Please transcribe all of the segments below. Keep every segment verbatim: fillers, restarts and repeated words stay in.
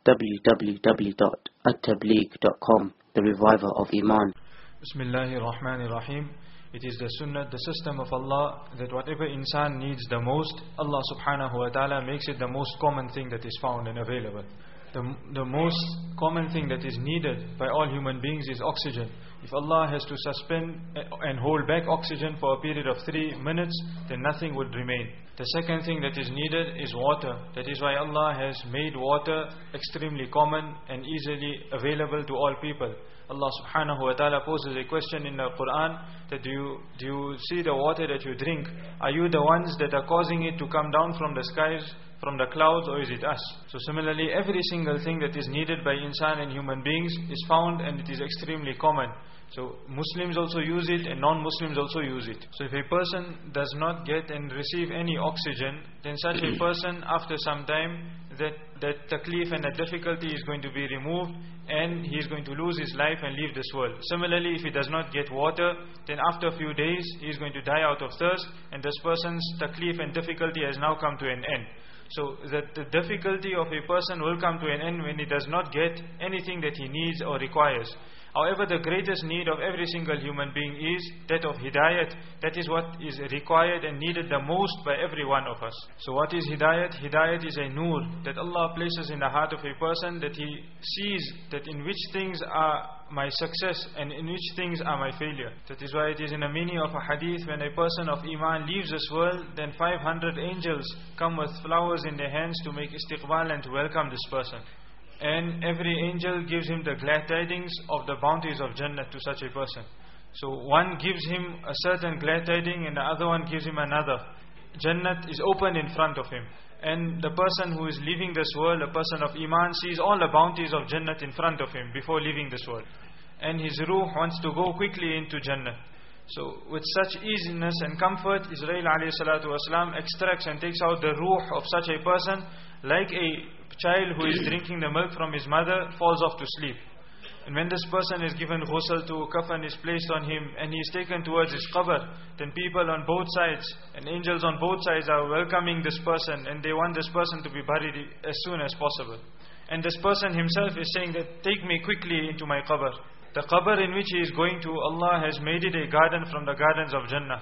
w w w dot at tabligh dot com, the reviver of Iman. Bismillahir Rahmanir Rahim. It is the sunnah, the system of Allah, that whatever insan needs the most, Allah subhanahu wa ta'ala makes it the most common thing that is found and available. The, the most common thing that is needed by all human beings is oxygen. If Allah has to suspend and hold back oxygen for a period of three minutes, then nothing would remain. The second thing that is needed is water. That is why Allah has made water extremely common and easily available to all people. Allah subhanahu wa ta'ala poses a question in the Quran that do you, do you see the water that you drink? Are you the ones that are causing it to come down from the skies, from the clouds, or is it us? So similarly, every single thing that is needed by insan and human beings is found, and it is extremely common. So Muslims also use it and non-Muslims also use it. So if a person does not get and receive any oxygen, then such a person after some time, that, that taklif and that difficulty is going to be removed, and he is going to lose his life and leave this world. Similarly, if he does not get water, then after a few days he is going to die out of thirst, and this person's taklif and difficulty has now come to an end. So that the difficulty of a person will come to an end when he does not get anything that he needs or requires. However, the greatest need of every single human being is that of hidayat. That is what is required and needed the most by every one of us. So what is hidayat? Hidayat is a nur that Allah places in the heart of a person, that he sees that in which things are my success and in which things are my failure. That is why it is in the meaning of a hadith, when a person of Iman leaves this world, then five hundred angels come with flowers in their hands to make istiqbal and to welcome this person. And every angel gives him the glad tidings of the bounties of Jannah to such a person. So one gives him a certain glad tiding and the other one gives him another. Jannah is open in front of him. And the person who is leaving this world, a person of Iman, sees all the bounties of Jannah in front of him before leaving this world. And his ruh wants to go quickly into Jannah. So with such easiness and comfort, Israel alayhi salatu wasalam extracts and takes out the ruh of such a person, like a child who is drinking the milk from his mother falls off to sleep. And when this person is given ghusl, to kafan is placed on him and he is taken towards his qabr, then people on both sides and angels on both sides are welcoming this person, and they want this person to be buried as soon as possible. And this person himself is saying that, take me quickly into my qabr. The qabr in which he is going to, Allah has made it a garden from the gardens of Jannah.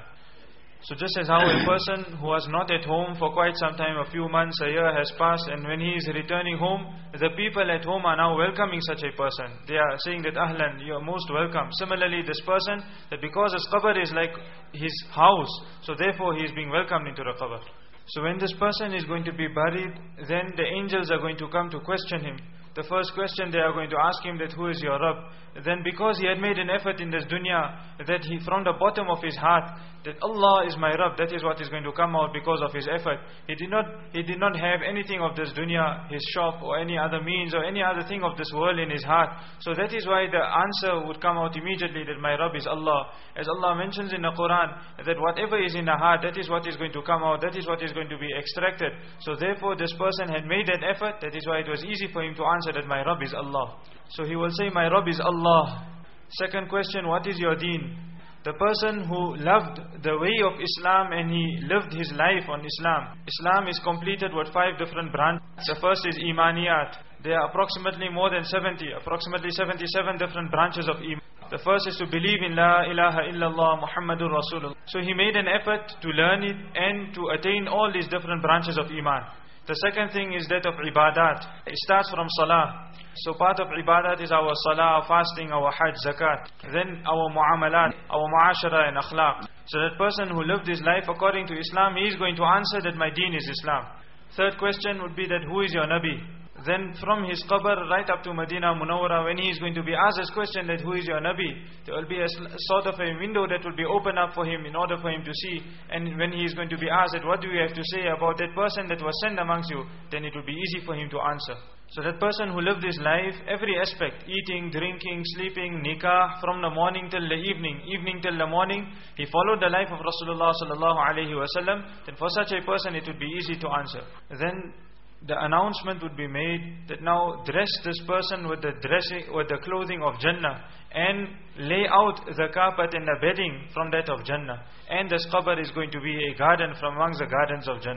So just as how a person who was not at home for quite some time, a few months, a year has passed, and when he is returning home, the people at home are now welcoming such a person. They are saying that, Ahlan, you are most welcome. Similarly, this person, that because his qabr is like his house, so therefore he is being welcomed into the qabr. So when this person is going to be buried, then the angels are going to come to question him. The first question they are going to ask him, that who is your Rabb? Then because he had made an effort in this dunya, that he from the bottom of his heart, that Allah is my Rabb, that is what is going to come out because of his effort. He did not he did not have anything of this dunya, his shop or any other means or any other thing of this world in his heart. So that is why the answer would come out immediately, that my Rabb is Allah. As Allah mentions in the Quran, that whatever is in the heart, that is what is going to come out, that is what is going to be extracted. So therefore this person had made that effort, that is why it was easy for him to answer that my Rabb is Allah. So he will say, my Rabb is Allah. Second question, what is your deen? The person who loved the way of Islam and he lived his life on Islam. Islam is completed with five different branches. The first is Imaniyat. There are approximately more than seventy, approximately seventy-seven different branches of Iman. The first is to believe in La ilaha illallah Muhammadur Rasulullah. So he made an effort to learn it and to attain all these different branches of Iman. The second thing is that of ibadat. It starts from salah. So part of ibadat is our salah, our fasting, our hajj, zakat. Then our muamalat, our muashara and akhlaq. So that person who lived his life according to Islam, he is going to answer that my deen is Islam. Third question would be that who is your Nabi? Then from his qabr right up to Medina Munawwara, when he is going to be asked this question that who is your Nabi, there will be a sort of a window that will be opened up for him in order for him to see. And when he is going to be asked that what do you have to say about that person that was sent amongst you, then it will be easy for him to answer. So that person who lived his life, every aspect, eating, drinking, sleeping, nikah, from the morning till the evening, evening till the morning, he followed the life of Rasulullah sallallahu alaihi wasallam, then for such a person it would be easy to answer. Then the announcement would be made that now dress this person with the dressing, with the clothing of Jannah, and lay out the carpet and the bedding from that of Jannah. And this qabr is going to be a garden from amongst the gardens of Jannah.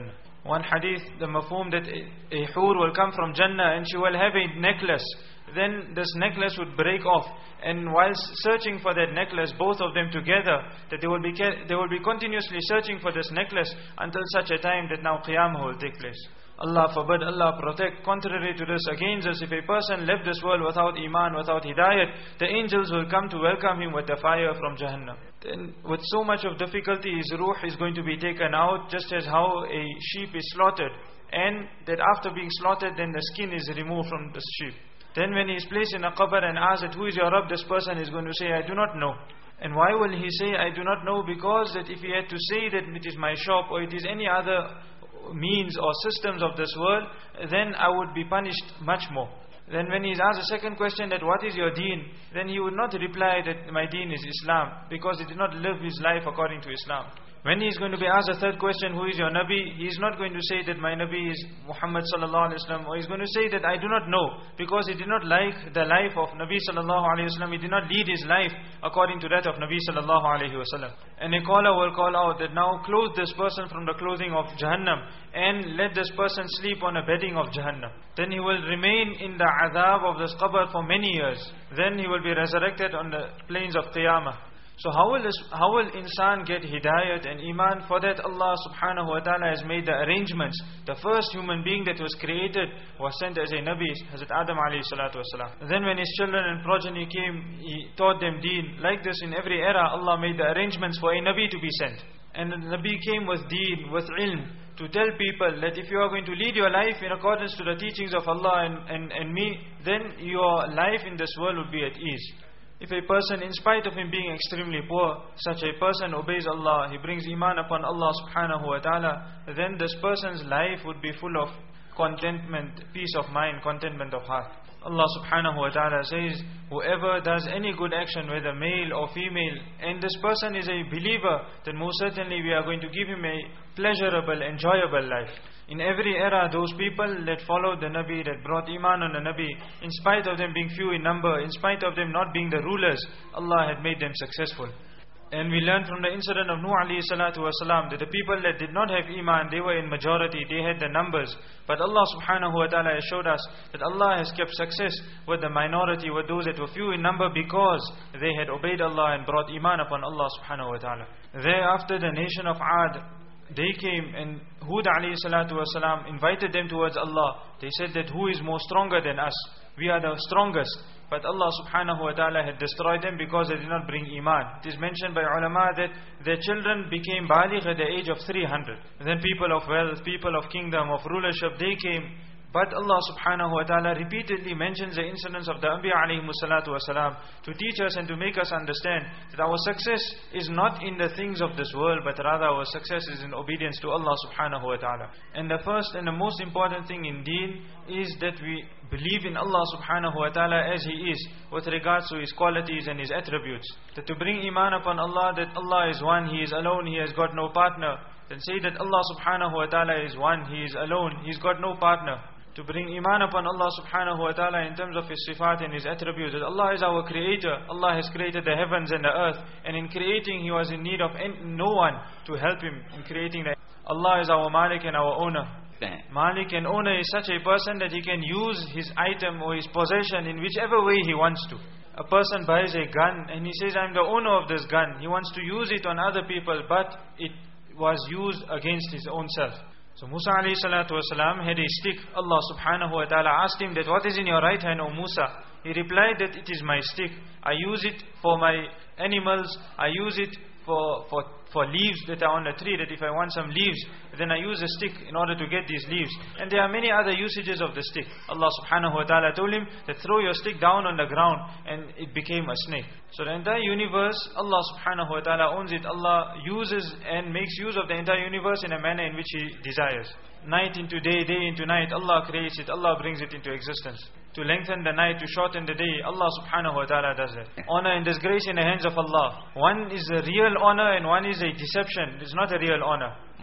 one hadith, the mafhum that a, a hur will come from Jannah and she will have a necklace. Then this necklace would break off, and whilst searching for that necklace, both of them together, that they will be they will be continuously searching for this necklace until such a time that now Qiyamah will take place. Allah forbid, Allah protect. Contrary to this, against us, if a person left this world without iman, without hidayat, the angels will come to welcome him with the fire from Jahannam. Then with so much of difficulty, his ruh is going to be taken out, just as how a sheep is slaughtered, and that after being slaughtered, then the skin is removed from the sheep. Then when he is placed in a qabr and asked that, who is your Rabb, this person is going to say, I do not know. And why will he say, I do not know? Because that if he had to say that it is my shop or it is any other means or systems of this world, then I would be punished much more. Then when he is asked the second question, that what is your deen, then he would not reply that my deen is Islam, because he did not live his life according to Islam. When he is going to be asked the third question, who is your Nabi, he is not going to say that my Nabi is Muhammad sallallahu alaihi wasallam, or he is going to say that I do not know, because he did not like the life of Nabi sallallahu alaihi wasallam. He did not lead his life according to that of Nabi sallallahu alaihi wasallam. And a caller will call out that now clothe this person from the clothing of Jahannam, and let this person sleep on a bedding of Jahannam. Then he will remain in the azab of this qabr for many years. Then he will be resurrected on the plains of Qiyamah. So how will this, how will insan get hidayat and iman? For that Allah subhanahu wa ta'ala has made the arrangements. The first human being that was created was sent as a Nabi, Hazrat Adam alayhi salatu wasalam. Then when his children and progeny came, he taught them deen. Like this, in every era, Allah made the arrangements for a Nabi to be sent. And the Nabi came with deen, with ilm, to tell people that if you are going to lead your life in accordance to the teachings of Allah and, and, and me, then your life in this world would be at ease. If a person, in spite of him being extremely poor, such a person obeys Allah, he brings iman upon Allah subhanahu wa ta'ala, then this person's life would be full of contentment, peace of mind, contentment of heart. Allah subhanahu wa ta'ala says, whoever does any good action, whether male or female, and this person is a believer, then most certainly we are going to give him a pleasurable, enjoyable life. In every era, those people that followed the Nabi, that brought iman on the Nabi, in spite of them being few in number, in spite of them not being the rulers, Allah had made them successful. And we learn from the incident of Nuh alayhi salatu wasalam that the people that did not have iman, they were in majority, they had the numbers. But Allah subhanahu wa ta'ala has showed us that Allah has kept success with the minority, with those that were few in number, because they had obeyed Allah and brought iman upon Allah subhanahu wa ta'ala. Thereafter, the nation of Ad, they came, and Hud alayhi salatu wasalam invited them towards Allah. They said that who is more stronger than us? We are the strongest. But Allah subhanahu wa ta'ala had destroyed them because they did not bring iman. It is mentioned by ulama that their children became baligh at the age of three hundred. And then people of wealth, people of kingdom, of rulership, they came. But Allah subhanahu wa ta'ala repeatedly mentions the incidents of the Anbiya alayhimu salatu wasalam to teach us and to make us understand that our success is not in the things of this world, but rather our success is in obedience to Allah subhanahu wa ta'ala. And the first and the most important thing in deen is that we believe in Allah subhanahu wa ta'ala as He is, with regards to His qualities and His attributes. That to bring iman upon Allah, that Allah is one, He is alone, He has got no partner. Then say that Allah subhanahu wa ta'ala is one, He is alone, He's got no partner. To bring iman upon Allah subhanahu wa ta'ala in terms of His sifat and His attributes, that Allah is our creator. Allah has created the heavens and the earth, and in creating He was in need of no one to help Him in creating that. Allah is our Malik and our owner. Malik and owner is such a person that he can use his item or his possession in whichever way he wants to. A person buys a gun and he says, I'm the owner of this gun. He wants to use it on other people, but it was used against his own self. So Musa alayhi salatu wasalam had a stick. Allah subhanahu wa ta'ala asked him that, what is in your right hand, O Musa? He replied that it is my stick. I use it for my animals. I use it for, for, for leaves that are on a tree, that if I want some leaves, then I use a stick in order to get these leaves. And there are many other usages of the stick. Allah subhanahu wa ta'ala told him that throw your stick down on the ground, and it became a snake. So the entire universe, Allah subhanahu wa ta'ala owns it. Allah uses and makes use of the entire universe in a manner in which He desires. Night into day, day into night, Allah creates it, Allah brings it into existence. To lengthen the night, to shorten the day, Allah subhanahu wa ta'ala does that. Honor and disgrace in the hands of Allah. One is a real honor and one is a deception. It's not a real honor.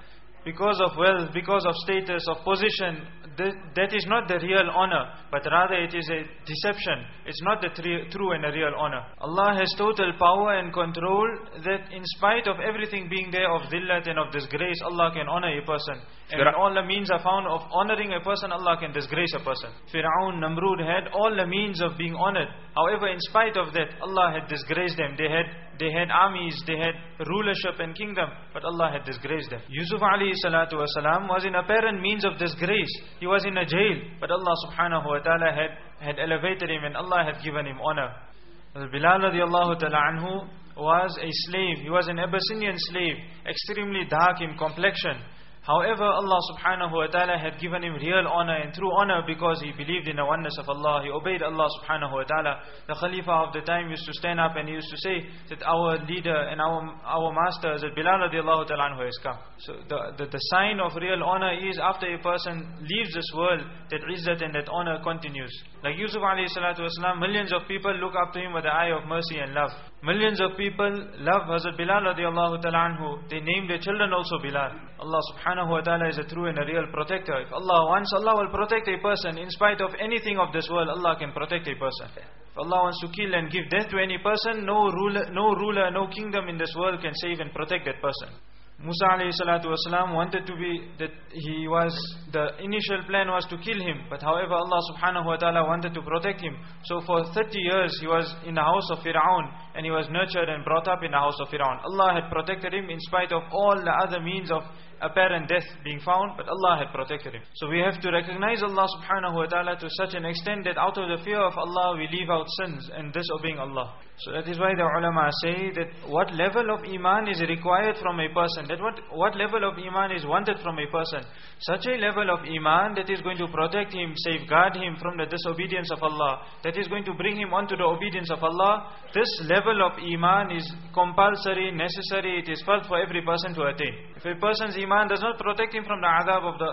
because of wealth, because of status, of position, th that is not the real honor, but rather it is a deception. It's not the true and a real honor. Allah has total power and control that in spite of everything being there of dhillat and of disgrace, Allah can honor a person. And when all the means are found of honoring a person, Allah can disgrace a person. Fir'aun, Namrud had all the means of being honored. However, in spite of that, Allah had disgraced them. They had They had armies, they had rulership and kingdom, but Allah had disgraced them. Yusuf alayhi salatu wasalam was in apparent means of disgrace. He was in a jail, but Allah subhanahu wa ta'ala had, had elevated him and Allah had given him honor. Bilal radiallahu ta'ala anhu was a slave. He was an Abyssinian slave, extremely dark in complexion. However, Allah subhanahu wa ta'ala had given him real honor and true honor because he believed in the oneness of Allah. He obeyed Allah subhanahu wa ta'ala. The Khalifa of the time used to stand up and he used to say that our leader and our our master, that Bilal radiallahu ta'ala anhu has come. So the, the, the sign of real honor is after a person leaves this world, that izzat and that honor continues. Like Yusuf alayhi salatu wasalam, millions of people look up to him with the eye of mercy and love. Millions of people love Hazrat Bilal radiallahu ta'ala anhu. They named their children also Bilal. Allah subhanahu wa ta'ala is a true and a real protector. If Allah wants, Allah will protect a person. In spite of anything of this world, Allah can protect a person. If Allah wants to kill and give death to any person, no ruler, no ruler, no kingdom in this world can save and protect that person. Musa alayhi salatu wasalam wanted to be, that he was, the initial plan was to kill him, but however Allah subhanahu wa ta'ala wanted to protect him. So for thirty years he was in the house of Fir'aun, and he was nurtured and brought up in the house of Fir'aun. Allah had protected him in spite of all the other means of apparent death being found, but Allah had protected him. So we have to recognize Allah subhanahu wa ta'ala to such an extent that out of the fear of Allah we leave out sins and disobeying Allah. So that is why the ulama say that what level of iman is required from a person, that what, what level of iman is wanted from a person. Such a level of iman that is going to protect him, safeguard him from the disobedience of Allah, that is going to bring him onto the obedience of Allah. This level of iman is compulsory, necessary, it is felt for every person to attain. If a person's iman does not protect him from the adhab of the,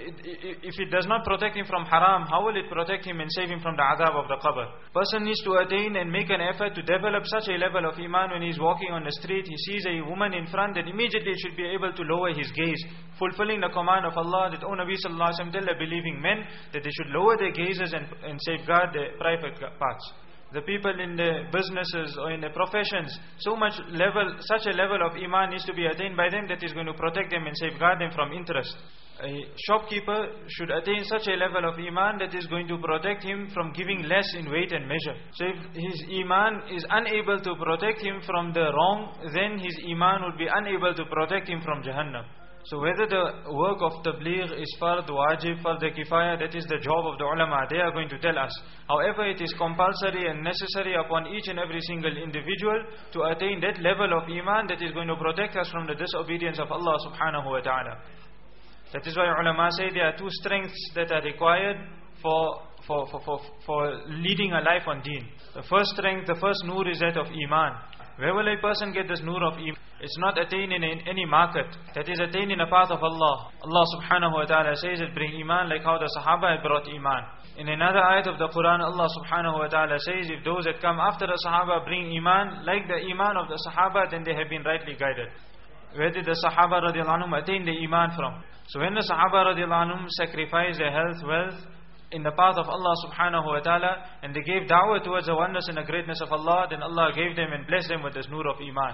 uh, if it does not protect him from haram, how will it protect him and save him from the adhab of the qabr? Person needs to attain and make an effort to develop such a level of iman. When he is walking on the street, he sees a woman in front, that immediately should be able to lower his gaze, fulfilling the command of Allah that, O Nabi sallallahu alaihi wasallam, tell the believing men that they should lower their gazes and, and safeguard their private parts. The people in the businesses or in the professions, so much level, such a level of iman needs to be attained by them that is going to protect them and safeguard them from interest. A shopkeeper should attain such a level of iman that is going to protect him from giving less in weight and measure. So if his iman is unable to protect him from the wrong, then his iman would be unable to protect him from Jahannam. So whether the work of tabligh is fard, wajib, fard kifaya, that is the job of the ulama. They are going to tell us. However, it is compulsory and necessary upon each and every single individual to attain that level of iman that is going to protect us from the disobedience of Allah subhanahu wa ta'ala. That is why ulama say there are two strengths that are required for, for, for, for, for leading a life on deen. The first strength, the first nur is that of iman. Where will a person get this nur of iman? It's not attained in any market. That is attained in the path of Allah. Allah subhanahu wa ta'ala says that bring iman like how the Sahaba had brought iman. In another ayat of the Quran, Allah subhanahu wa ta'ala says, if those that come after the Sahaba bring iman like the iman of the Sahaba, then they have been rightly guided. Where did the Sahaba radiallahu anhum attain the iman from? So when the Sahaba radiallahu anhum sacrificed their health, wealth, in the path of Allah subhanahu wa ta'ala, and they gave da'wah towards the oneness and the greatness of Allah, then Allah gave them and blessed them with this nur of iman.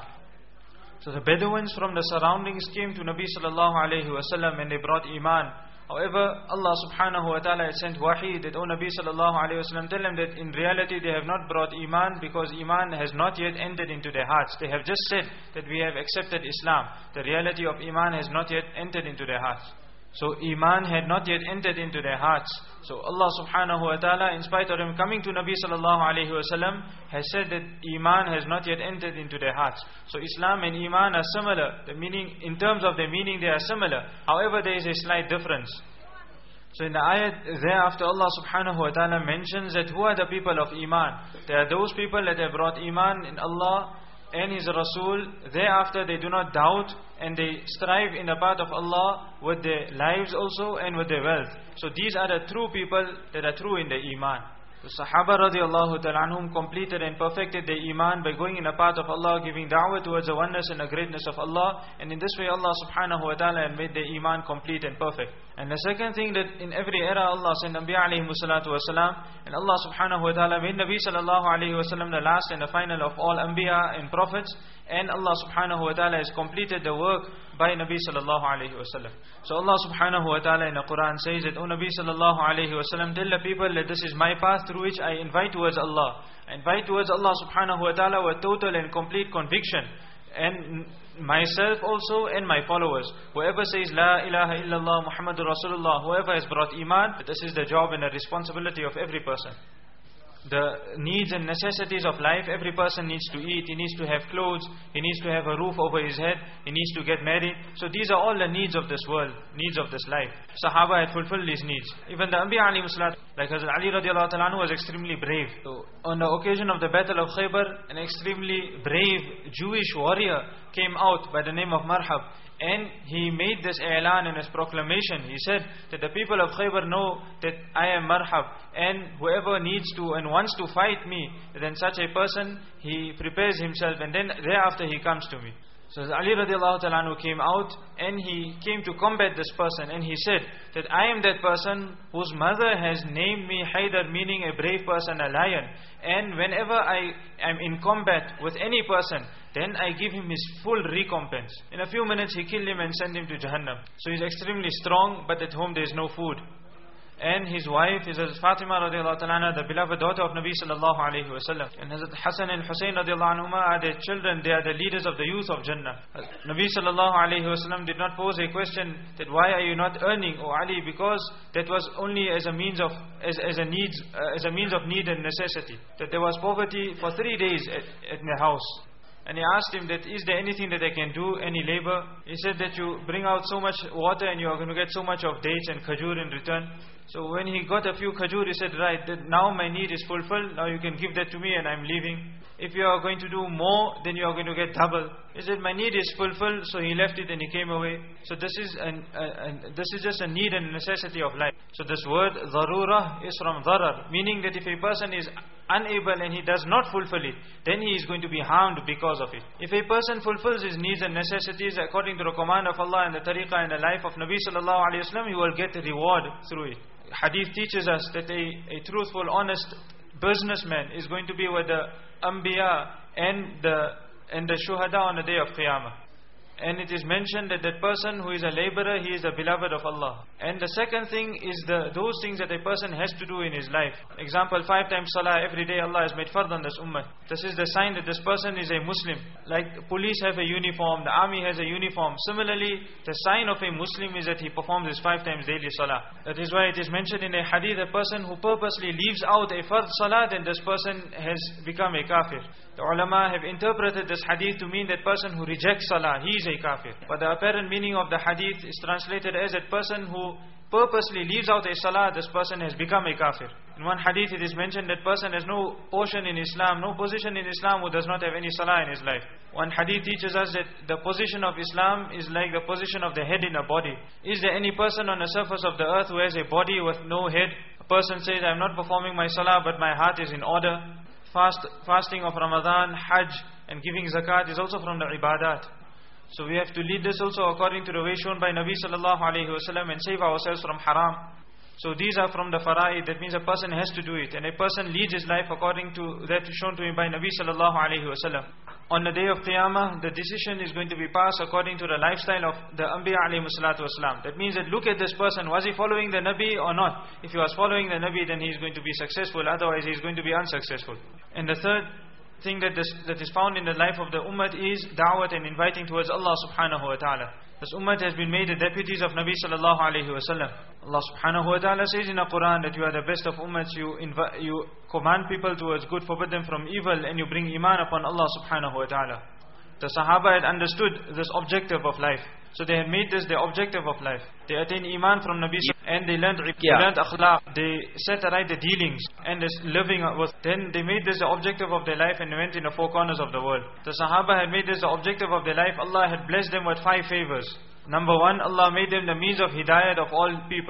So the Bedouins from the surroundings came to Nabi sallallahu alayhi wa sallam and they brought iman. However, Allah subhanahu wa ta'ala had sent wahi that, O Nabi sallallahu alayhi wa sallam, tell them that in reality they have not brought iman because iman has not yet entered into their hearts. They have just said that we have accepted Islam. The reality of iman has not yet entered into their hearts. So iman had not yet entered into their hearts. So Allah subhanahu wa ta'ala, in spite of them coming to Nabi sallallahu alayhi wa sallam, has said that iman has not yet entered into their hearts. So Islam and iman are similar. The meaning, in terms of their meaning, they are similar. However, there is a slight difference. So in the ayat thereafter, Allah subhanahu wa ta'ala mentions that who are the people of iman? They are those people that have brought iman in Allah and His Rasul. Thereafter they do not doubt and they strive in the path of Allah with their lives also and with their wealth. So these are the true people that are true in the iman. The Sahaba radiallahu ta'ala anhum completed and perfected their iman by going in the path of Allah, giving da'wah towards the oneness and the greatness of Allah, and in this way Allah subhanahu wa ta'ala had made their iman complete and perfect. And the second thing, that in every era Allah sent Anbiya alayhi salatu wasalam, and Allah subhanahu wa ta'ala made Nabi sallallahu alayhi wasallam the last and the final of all Anbiya and Prophets, and Allah subhanahu wa ta'ala has completed the work by Nabi sallallahu alayhi wasallam. So Allah subhanahu wa ta'ala in the Quran says that, O Nabi sallallahu alayhi wasallam, tell the people that this is my path through which I invite towards Allah. I invite towards Allah subhanahu wa ta'ala with total and complete conviction. And myself also and my followers. Whoever says La ilaha illallah Muhammadur Rasulullah, whoever has brought iman, this is the job and the responsibility of every person. The needs and necessities of life, every person needs to eat, he needs to have clothes, he needs to have a roof over his head, he needs to get married. So these are all the needs of this world, needs of this life. Sahaba had fulfilled these needs. Even the Anbiya alayhi salat, like Hazrat Ali radiallahu ta'ala anhu was extremely brave. So on the occasion of the Battle of Khaybar, an extremely brave Jewish warrior came out by the name of Marhab. And he made this i'lan in his proclamation. He said that the people of Khaybar know that I am Marhab, and whoever needs to and wants to fight me, then such a person, he prepares himself, and then thereafter he comes to me. So Ali radiallahu ta'ala anhu came out, and he came to combat this person, and he said that I am that person whose mother has named me Haydar, meaning a brave person, a lion. And whenever I am in combat with any person, then I give him his full recompense. In a few minutes he killed him and sent him to Jahannam. So he's extremely strong, but at home there is no food. And his wife is Hazrat Fatima radiallahu ta'ala, the beloved daughter of Nabi sallallahu alayhi wa sallam. And Hazrat Hassan and Hussein radiallahu anhuma are their children, they are the leaders of the youth of Jannah. Nabi sallallahu alayhi wa sallam did not pose a question that why are you not earning, O Ali, because that was only as a means of as, as a needs uh, as a means of need and necessity. That there was poverty for three days at, at the house. And he asked him that, is there anything that I can do, any labor? He said that you bring out so much water and you are going to get so much of dates and khajur in return. So when he got a few khajur, he said, right, that now my need is fulfilled, now you can give that to me and I'm leaving. If you are going to do more, then you are going to get double. He said, my need is fulfilled, so he left it and he came away. So this is an, uh, an, this is just a need and necessity of life. So this word, dharura, is from dharar, meaning that if a person is unable and he does not fulfill it, then he is going to be harmed because of it. If a person fulfills his needs and necessities according to the command of Allah and the tariqah and the life of Nabi sallallahu alayhi wa sallam, he will get a reward through it. Hadith teaches us that a, a truthful, honest businessman is going to be with the Anbiya and the, and the Shuhada on the day of Qiyamah. And it is mentioned that that person who is a laborer, he is a beloved of Allah. And the second thing is the those things that a person has to do in his life. Example, five times salah every day Allah has made fard on this ummah. This is the sign that this person is a Muslim. Like police have a uniform, the army has a uniform. Similarly, the sign of a Muslim is that he performs his five times daily salah. That is why it is mentioned in a hadith, a person who purposely leaves out a fard salah, then this person has become a kafir. The ulama have interpreted this hadith to mean that person who rejects salah, he is a kafir. But the apparent meaning of the hadith is translated as that person who purposely leaves out a salah, this person has become a kafir. In one hadith it is mentioned that person has no portion in Islam, no position in Islam who does not have any salah in his life. One hadith teaches us that the position of Islam is like the position of the head in a body. Is there any person on the surface of the earth who has a body with no head? A person says, I am not performing my salah but my heart is in order. Fast, fasting of Ramadan, Hajj and giving zakat is also from the ibadat. So we have to lead this also according to the way shown by Nabi sallallahu alayhi wa sallam and save ourselves from haram. So these are from the fara'id, that means a person has to do it. And a person leads his life according to that shown to him by Nabi sallallahu alayhi wa sallam. On the day of Qiyamah, the decision is going to be passed according to the lifestyle of the Anbiya alayhi salatu wasalam. That means that look at this person, was he following the Nabi or not? If he was following the Nabi, then he is going to be successful, otherwise he is going to be unsuccessful. And the third thing that, this, that is found in the life of the ummah is da'wat and inviting towards Allah subhanahu wa ta'ala. This ummah has been made the deputies of Nabi sallallahu alayhi wa sallam. Allah subhanahu wa ta'ala says in the Quran that you are the best of ummahs, you, you command people towards good, forbid them from evil, and you bring iman upon Allah subhanahu wa ta'ala. The Sahaba had understood this objective of life. So they had made this the objective of life. They attained iman from Nabi and they learned, yeah. they learned akhlaq. They set right the dealings and this living with. Then they made this the objective of their life and they went in the four corners of the world. The Sahaba had made this the objective of their life. Allah had blessed them with five favors. Number one, Allah made them the means of hidayat of all people.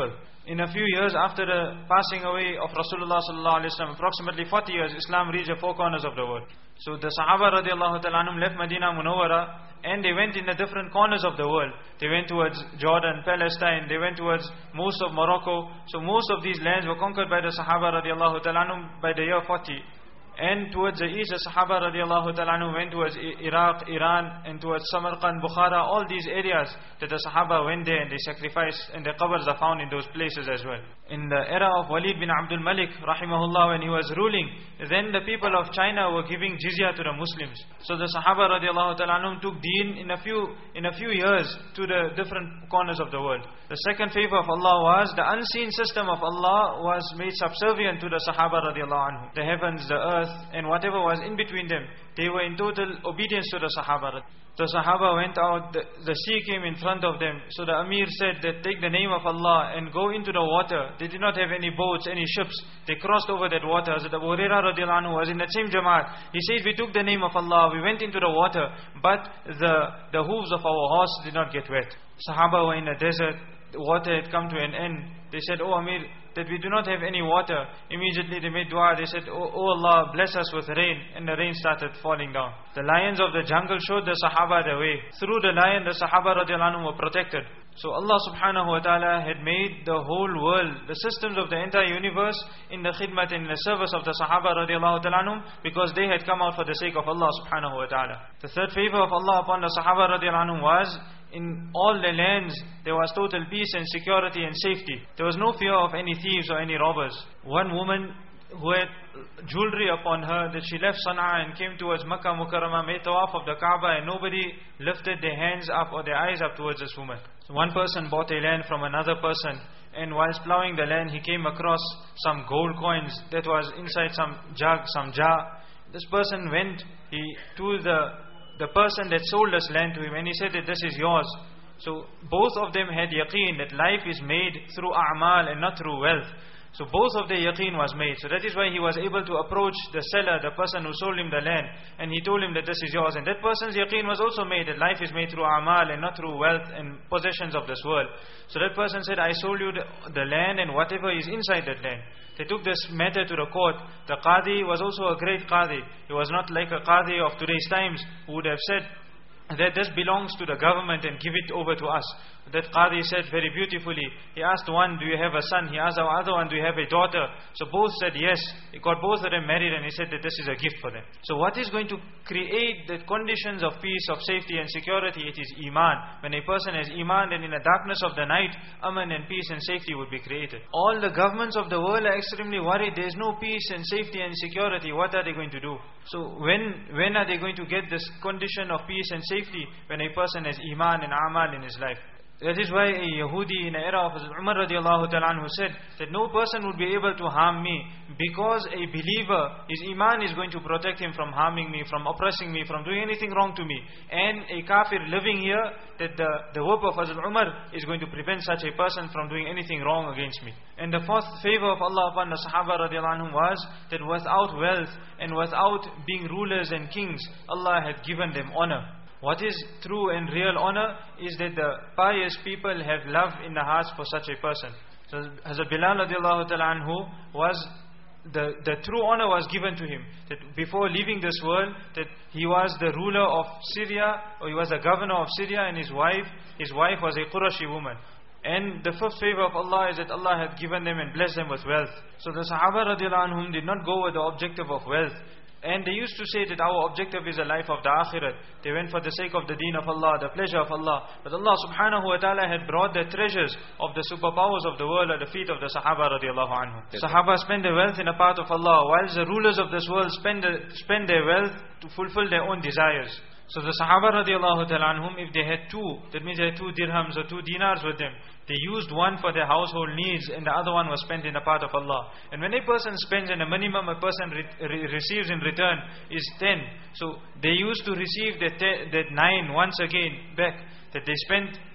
in a few years after the passing away of Rasulullah sallallahu alaihi wasallam, approximately forty years, Islam reached the four corners of the world. So the Sahaba radiallahu ta'ala anhum left Medina Munawwara, and they went in the different corners of the world. They went towards Jordan, Palestine, they went towards most of Morocco. So most of these lands were conquered by the Sahaba radiallahu ta'ala anhum by the year forty. And towards the east, the Sahaba radiallahu ta'ala anhum went towards Iraq, Iran, and towards Samarkand, Bukhara, all these areas that the Sahaba went there and they sacrificed, and their qabrs are found in those places as well. In the era of Walid bin Abdul Malik, rahimahullah, when he was ruling, then the people of China were giving jizya to the Muslims. So the Sahaba radiallahu ta'ala anhum took deen in a few in a few years to the different corners of the world. The second favor of Allah was the unseen system of Allah was made subservient to the Sahaba radiallahu anhum. The heavens, the earth, and whatever was in between them, they were in total obedience to the Sahaba. The Sahaba went out, the, the sea came in front of them. So the Amir said that take the name of Allah and go into the water. They did not have any boats, any ships. They crossed over that water. Hazrat Abu Hurairah radiallahu anhu was in that same Jamaat. He said, we took the name of Allah, we went into the water, but the, the hooves of our horse did not get wet. Sahaba were in the desert, the water had come to an end. They said, oh Amir, that we do not have any water. Immediately they made dua. They said, oh, oh Allah, bless us with rain. And the rain started falling down. The lions of the jungle showed the Sahaba the way. Through the lion, the Sahaba radiallahu anhu were protected. So Allah subhanahu wa ta'ala had made the whole world, the systems of the entire universe, in the khidmat, in the service of the Sahaba radiallahu ta'ala anhum, because they had come out for the sake of Allah subhanahu wa ta'ala. The third favor of Allah upon the Sahaba radiallahu anhum was, in all the lands, there was total peace and security and safety. There was no fear of any thieves or any robbers. One woman who had jewelry upon her, that she left Sana'a and came towards Makkah Mukarramah, made tawaf of the Kaaba, and nobody lifted their hands up or their eyes up towards this woman. So one person bought a land from another person, and whilst plowing the land, he came across some gold coins that was inside some jug, some jar. This person went he to the the person that sold this land to him, and he said that this is yours. So both of them had yaqeen that life is made through a'mal and not through wealth. So both of their yaqeen was made. So that is why he was able to approach the seller, the person who sold him the land, and he told him that this is yours. And that person's yaqeen was also made, that life is made through a'mal and not through wealth and possessions of this world. So that person said, I sold you the, the land and whatever is inside that land. They took this matter to the court. The Qadi was also a great Qadi. He was not like a Qadi of today's times who would have said that this belongs to the government and give it over to us. That Qadi said very beautifully, he asked one, do you have a son? He asked the other one, do you have a daughter? So both said yes. He got both of them married, and he said that this is a gift for them. So what is going to create the conditions of peace, of safety and security? It is Iman. When a person has Iman, then in the darkness of the night, Aman and peace and safety would be created. All the governments of the world are extremely worried. There is no peace and safety and security. What are they going to do? So when, when are they going to get this condition of peace and safety? When a person has Iman and Amal in his life. That is why a Yahudi in the era of Umar radiallahu ta'ala anhu said that no person would be able to harm me, because a believer, his Iman is going to protect him from harming me, from oppressing me, from doing anything wrong to me. And a kafir living here, that the, the work of Hazrat Umar is going to prevent such a person from doing anything wrong against me. And the fourth favor of Allah upon the Sahaba radiallahu anhu was that without wealth and without being rulers and kings, Allah had given them honor. What is true and real honor is that the pious people have love in the hearts for such a person. So Hazrat Bilal radiallahu ta'ala anhu was, the, the true honor was given to him. That before leaving this world, that he was the ruler of Syria, or he was the governor of Syria, and his wife, his wife was a Qurashi woman. And the fifth favor of Allah is that Allah had given them and blessed them with wealth. So the Sahaba radiallahu anhum did not go with the objective of wealth. And they used to say that our objective is the life of the akhirat. They went for the sake of the deen of Allah, the pleasure of Allah. But Allah subhanahu wa ta'ala had brought the treasures of the superpowers of the world at the feet of the Sahaba radiallahu anhu. Sahaba spend their wealth in the path of Allah, whilst the rulers of this world spend, the, spend their wealth to fulfill their own desires. So the Sahaba radiallahu ta'ala anhum, if they had two, that means they had two dirhams or two dinars with them, they used one for their household needs and the other one was spent in the path of Allah. And when a person spends, and the minimum a person re re receives in return is ten. So they used to receive that, that nine once again back. That they spent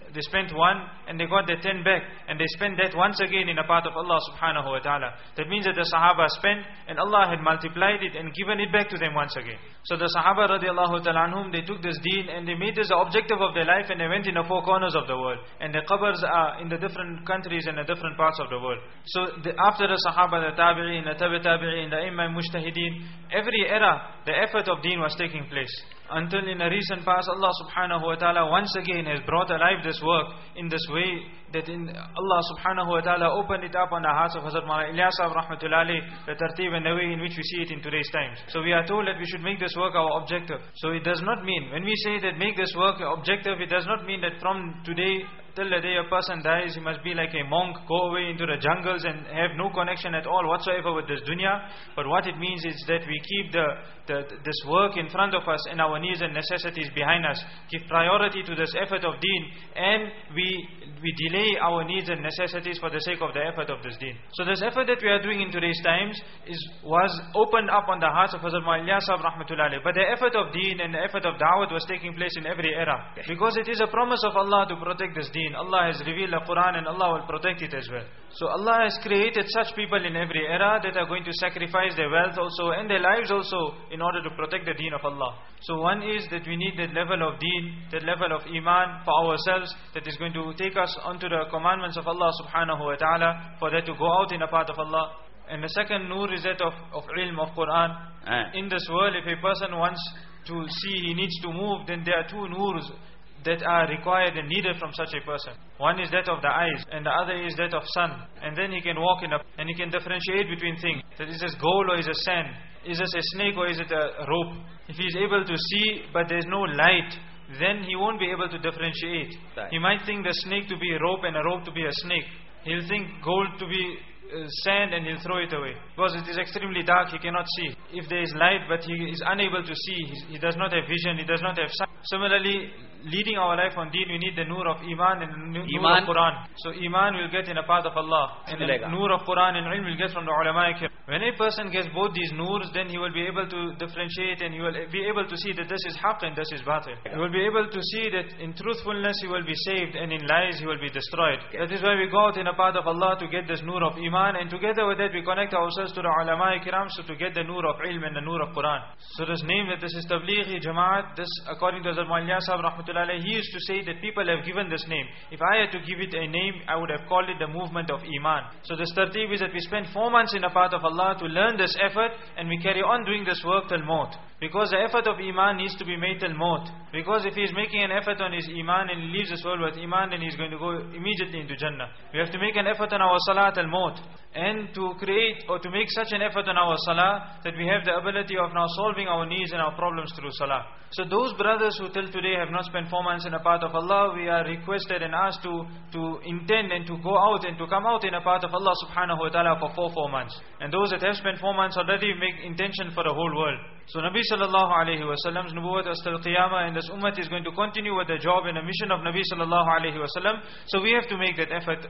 they spent one and they got their ten back, and they spent that once again in a path of Allah subhanahu wa ta'ala. That means that the Sahaba spent and Allah had multiplied it and given it back to them once again. So the Sahaba radiallahu ta'ala anhum, they took this deen and they made this the objective of their life, and they went in the four corners of the world. And their qabrs are in the different countries and the different parts of the world. So the, after the Sahaba, the Tabi'in, the Tabi' Tabi'in, the Imam Mujtahideen, every era, the effort of deen was taking place. Until in a recent past, Allah subhanahu wa ta'ala once again has brought alive this work in this way, that in Allah subhanahu wa ta'ala opened it up on the hearts of Hazrat Maulana Ilyas Sahib rahmatullahi alayhi, the tartib and the way in which we see it in today's times. So we are told that we should make this work our objective. So it does not mean, when we say that make this work your objective, it does not mean that from today till the day a person dies, he must be like a monk, go away into the jungles and have no connection at all whatsoever with this dunya. But what it means is that we keep the, the this work in front of us and our needs and necessities behind us. Give priority to this effort of deen, and we we delay our needs and necessities for the sake of the effort of this deen. So this effort that we are doing in today's times is was opened up on the hearts of Hazrat Maulana Ilyas Sahib rahmatullahi alayhi. But the effort of deen and the effort of da'wat was taking place in every era, because it is a promise of Allah to protect this deen. Allah has revealed the Quran and Allah will protect it as well. So Allah has created such people in every era that are going to sacrifice their wealth also and their lives also in order to protect the deen of Allah. So one is that we need that level of deen, that level of iman for ourselves, that is going to take us onto the commandments of Allah subhanahu wa ta'ala, for that to go out in the path of Allah. And the second nur is that of, of ilm, of Quran. Ah. In this world, if a person wants to see, he needs to move, then there are two nurs that are required and needed from such a person. One is that of the eyes, and the other is that of sun. And then he can walk in a, and he can differentiate between things. That is this gold or is it sand? Is this a snake or is it a rope? If he is able to see but there is no light, then he won't be able to differentiate. Right. He might think the snake to be a rope and a rope to be a snake. He'll think gold to be uh, sand and he'll throw it away, because it is extremely dark, he cannot see. If there is light but he is unable to see, he, he does not have vision, he does not have sight. Similarly, leading our life on deen, we need the nur of iman and the nur Iman. of Quran. So iman will get in the path of Allah, and the Milega. nur of Quran and ilm will get from the ulama ikram. When a person gets both these nurs, then he will be able to differentiate, and he will be able to see that this is haqq and this is batil. He will be able to see that in truthfulness he will be saved, and in lies he will be destroyed. That is why we go out in the path of Allah to get this nur of iman, and together with that we connect ourselves to the ulama ikram, so to get the nur of ilm and the nur of Quran. So this name that this is Tablighi Jamaat, this according to Hazrat Maulana Ilyas Sahib rahmatullahi alayhi, he used to say that people have given this name. If I had to give it a name, I would have called it the movement of iman. So this tartib is that we spend four months in the path of Allah to learn this effort, and we carry on doing this work till maut. Because the effort of iman needs to be made till maut. Because if he is making an effort on his iman and he leaves this world with iman, then he is going to go immediately into Jannah. We have to make an effort on our salah till maut, and to create or to make such an effort on our salah that we have the ability of now solving our needs and our problems through salah. So those brothers who till today have not spent four months in the path of Allah, we are requested and asked to, to intend and to go out and to come out in the path of Allah subhanahu wa ta'ala for four, four months. And those that have spent four months already make intention for the whole world. So Nabi sallallahu alayhi wa sallam's nubuwwat is till qiyamah, and this ummah is going to continue with the job and the mission of Nabi sallallahu alayhi wa sallam. So we have to make that effort.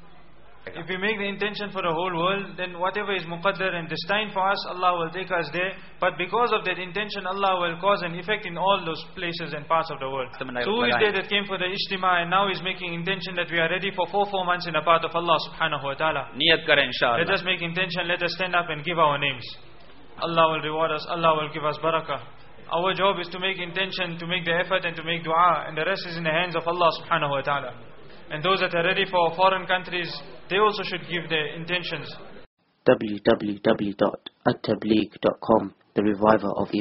If we make the intention for the whole world, then whatever is muqaddar and destined for us, Allah will take us there. But because of that intention, Allah will cause an effect in all those places and parts of the world. So who is there that came for the ijtima and now is making intention that we are ready for four, four months in the path of Allah subhanahu wa ta'ala? Niyat kare inshallah. Let us make intention, let us stand up and give our names. Allah will reward us, Allah will give us barakah. Our job is to make intention, to make the effort and to make dua, and the rest is in the hands of Allah subhanahu wa ta'ala. And those that are ready for foreign countries, they also should give their intentions. w w w dot at tabligh dot com, the reviver of